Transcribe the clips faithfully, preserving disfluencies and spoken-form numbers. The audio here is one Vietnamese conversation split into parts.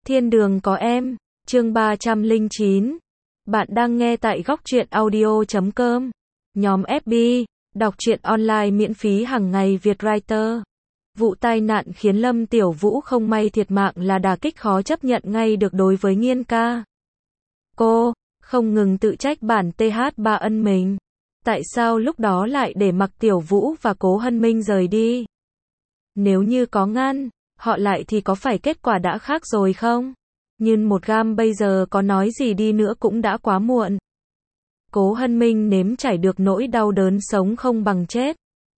Thiên đường có em, chương ba trăm lẻ chín. Bạn đang nghe tại góc truyện audio chấm com. Nhóm ép bê, đọc truyện online miễn phí hàng ngày Việt Writer. Vụ tai nạn khiến Lâm Tiểu Vũ không may thiệt mạng là đả kích khó chấp nhận ngay được đối với Nghiên ca. Cô không ngừng tự trách bản tê hát ba ân mình. Tại sao lúc đó lại để mặc Tiểu Vũ và Cố Hân Minh rời đi? Nếu như có ngăn họ lại thì có phải kết quả đã khác rồi không? Nhưng một gam bây giờ có nói gì đi nữa cũng đã quá muộn. Cố Hân Minh nếm trải được nỗi đau đớn sống không bằng chết.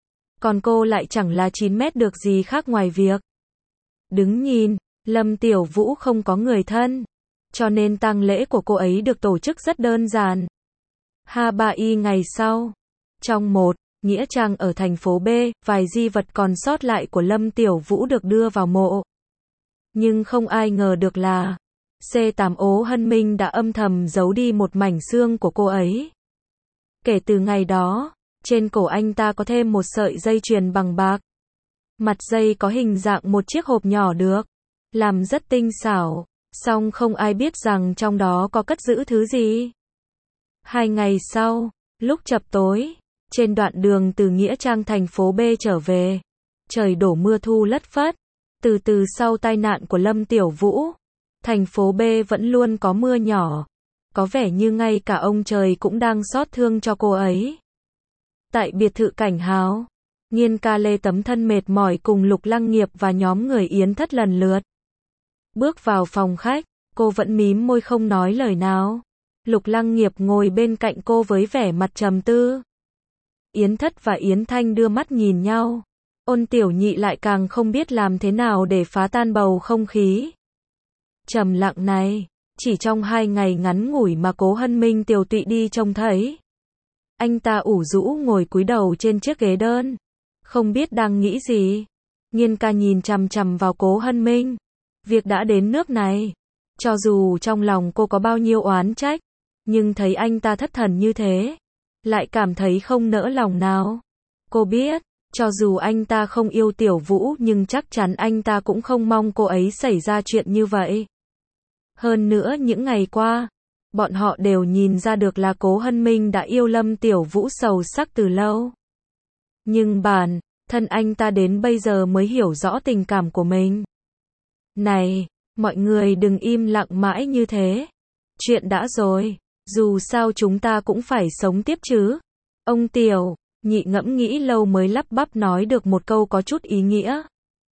Còn cô lại chẳng là chín mét được gì khác ngoài việc đứng nhìn. Lâm Tiểu Vũ không có người thân, cho nên tang lễ của cô ấy được tổ chức rất đơn giản. Ha ba y ngày sau, trong một nghĩa trang ở thành phố B, vài di vật còn sót lại của Lâm Tiểu Vũ được đưa vào mộ. Nhưng không ai ngờ được là C tám Ố Hân Minh đã âm thầm giấu đi một mảnh xương của cô ấy. Kể từ ngày đó, trên cổ anh ta có thêm một sợi dây chuyền bằng bạc. Mặt dây có hình dạng một chiếc hộp nhỏ được làm rất tinh xảo, song không ai biết rằng trong đó có cất giữ thứ gì. Hai ngày sau, lúc chập tối, trên đoạn đường từ nghĩa trang thành phố B trở về, trời đổ mưa thu lất phất. Từ từ sau tai nạn của Lâm Tiểu Vũ, thành phố B vẫn luôn có mưa nhỏ. Có vẻ như ngay cả ông trời cũng đang xót thương cho cô ấy. Tại biệt thự Cảnh Hào, Nghiên ca lê tấm thân mệt mỏi cùng Lục Lăng Nghiệp và nhóm người Yến Thất lần lượt bước vào phòng khách, cô vẫn mím môi không nói lời nào. Lục Lăng Nghiệp ngồi bên cạnh cô với vẻ mặt trầm tư. Yến Thất và Yến Thanh đưa mắt nhìn nhau. Ôn Tiểu Nhị lại càng không biết làm thế nào để phá tan bầu không khí trầm lặng này. Chỉ trong hai ngày ngắn ngủi mà Cố Hân Minh tiều tụy đi trông thấy. Anh ta ủ rũ ngồi cúi đầu trên chiếc ghế đơn, không biết đang nghĩ gì. Nghiên ca nhìn chằm chằm vào Cố Hân Minh. Việc đã đến nước này, cho dù trong lòng cô có bao nhiêu oán trách, nhưng thấy anh ta thất thần như thế, lại cảm thấy không nỡ lòng nào. Cô biết, cho dù anh ta không yêu Tiểu Vũ nhưng chắc chắn anh ta cũng không mong cô ấy xảy ra chuyện như vậy. Hơn nữa những ngày qua, bọn họ đều nhìn ra được là Cố Hân Minh đã yêu Lâm Tiểu Vũ sâu sắc từ lâu. Nhưng bản thân anh ta đến bây giờ mới hiểu rõ tình cảm của mình. Này, mọi người đừng im lặng mãi như thế. Chuyện đã rồi, dù sao chúng ta cũng phải sống tiếp chứ. Ông Tiểu Nhị ngẫm nghĩ lâu mới lắp bắp nói được một câu có chút ý nghĩa.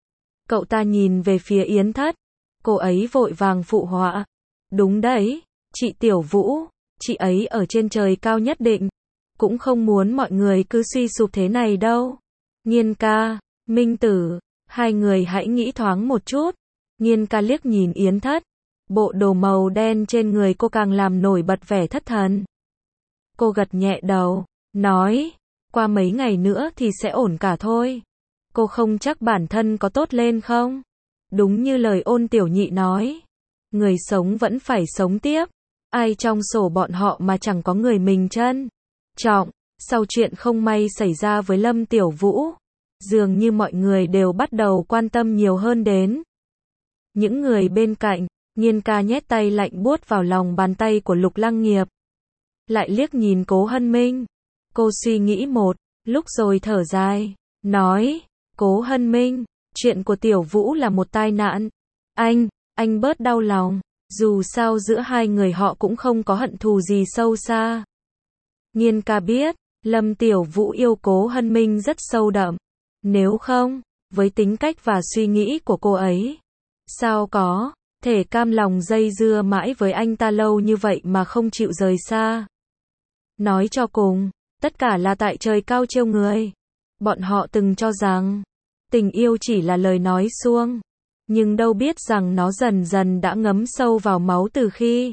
Cậu ta nhìn về phía Yến Thất. Cô ấy vội vàng phụ họa. Đúng đấy, chị Tiểu Vũ, chị ấy ở trên trời cao nhất định. Cũng không muốn mọi người cứ suy sụp thế này đâu. Nghiên ca, Minh Tử, hai người hãy nghĩ thoáng một chút. Nghiên ca liếc nhìn Yến Thất. Bộ đồ màu đen trên người cô càng làm nổi bật vẻ thất thần. Cô gật nhẹ đầu, nói, qua mấy ngày nữa thì sẽ ổn cả thôi. Cô không chắc bản thân có tốt lên không? Đúng như lời Ôn Tiểu Nhị nói. Người sống vẫn phải sống tiếp. Ai trong sổ bọn họ mà chẳng có người mình trân trọng. Sau chuyện không may xảy ra với Lâm Tiểu Vũ, dường như mọi người đều bắt đầu quan tâm nhiều hơn đến những người bên cạnh. Nghiên ca nhét tay lạnh buốt vào lòng bàn tay của Lục Lăng Nghiệp. Lại liếc nhìn Cố Hân Minh. Cô suy nghĩ một lúc rồi thở dài, nói, Cố Hân Minh, chuyện của Tiểu Vũ là một tai nạn. Anh, anh bớt đau lòng. Dù sao giữa hai người họ cũng không có hận thù gì sâu xa. Nghiên ca biết, Lâm Tiểu Vũ yêu Cố Hân Minh rất sâu đậm. Nếu không, với tính cách và suy nghĩ của cô ấy, sao có thể cam lòng dây dưa mãi với anh ta lâu như vậy mà không chịu rời xa. Nói cho cùng, tất cả là tại trời cao trêu người. Bọn họ từng cho rằng tình yêu chỉ là lời nói suông, nhưng đâu biết rằng nó dần dần đã ngấm sâu vào máu từ khi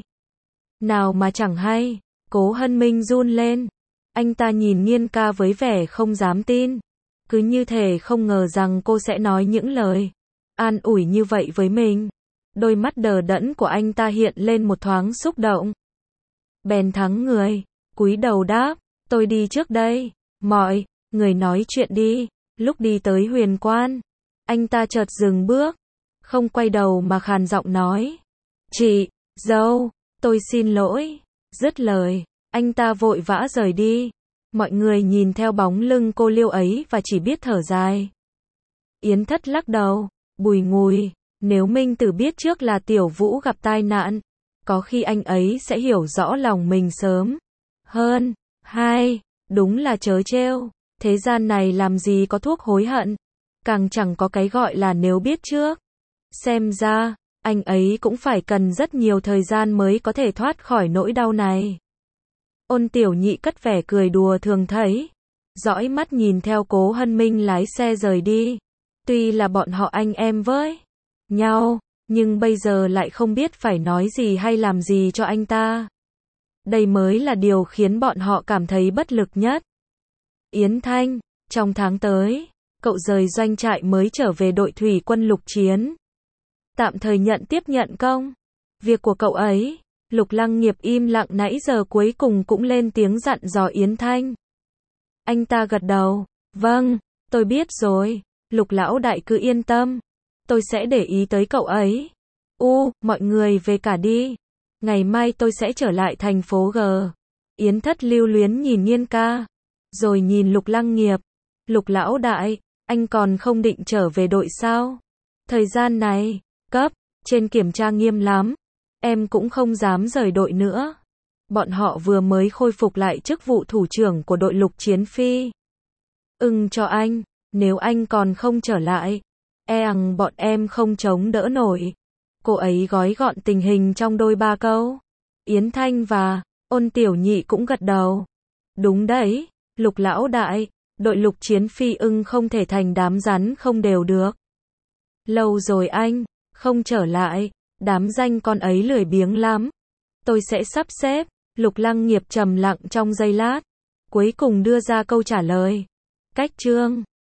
nào mà chẳng hay. Cố Hân Minh run lên. Anh ta nhìn Nghiên ca với vẻ không dám tin. Cứ như thể không ngờ rằng cô sẽ nói những lời an ủi như vậy với mình. Đôi mắt đờ đẫn của anh ta hiện lên một thoáng xúc động. Bèn thắng người, cúi đầu đáp, tôi đi trước đây. Mọi người nói chuyện đi. Lúc đi tới Huyền Quan, anh ta chợt dừng bước, không quay đầu mà khàn giọng nói, Chị, dâu, tôi xin lỗi. Dứt lời, anh ta vội vã rời đi. Mọi người nhìn theo bóng lưng cô liêu ấy và chỉ biết thở dài. Yến Thất lắc đầu, bùi ngùi, nếu Minh Tử biết trước là Tiểu Vũ gặp tai nạn, có khi anh ấy sẽ hiểu rõ lòng mình sớm hơn. Hai, đúng là trớ trêu, thế gian này làm gì có thuốc hối hận, càng chẳng có cái gọi là nếu biết trước. Xem ra, anh ấy cũng phải cần rất nhiều thời gian mới có thể thoát khỏi nỗi đau này. Ôn Tiểu Nhị cất vẻ cười đùa thường thấy, dõi mắt nhìn theo Cố Hân Minh lái xe rời đi. Tuy là bọn họ anh em với nhau, nhưng bây giờ lại không biết phải nói gì hay làm gì cho anh ta. Đây mới là điều khiến bọn họ cảm thấy bất lực nhất. Yến Thanh, trong tháng tới, cậu rời doanh trại mới trở về đội thủy quân lục chiến. Tạm thời nhận tiếp nhận công việc của cậu ấy. Lục Lăng Nghiệp im lặng nãy giờ cuối cùng cũng lên tiếng dặn dò Yến Thanh. Anh ta gật đầu, vâng, tôi biết rồi, Lục lão đại cứ yên tâm, tôi sẽ để ý tới cậu ấy. U, mọi người về cả đi, ngày mai tôi sẽ trở lại thành phố G. Yến Thất lưu luyến nhìn Nhiên ca, rồi nhìn Lục Lăng Nghiệp. Lục lão đại, anh còn không định trở về đội sao? Thời gian này, cấp trên kiểm tra nghiêm lắm. Em cũng không dám rời đội nữa. Bọn họ vừa mới khôi phục lại chức vụ thủ trưởng của đội lục chiến phi. Ưng cho anh, nếu anh còn không trở lại, e rằng bọn em không chống đỡ nổi. Cô ấy gói gọn tình hình trong đôi ba câu. Yến Thanh và Ôn Tiểu Nhị cũng gật đầu. Đúng đấy, Lục lão đại, đội lục chiến phi ưng không thể thành đám rắn không đều được. Lâu rồi anh không trở lại. Đám danh con ấy lười biếng lắm. Tôi sẽ sắp xếp. Lục Lăng Nghiệp trầm lặng trong giây lát, cuối cùng đưa ra câu trả lời. Cách chương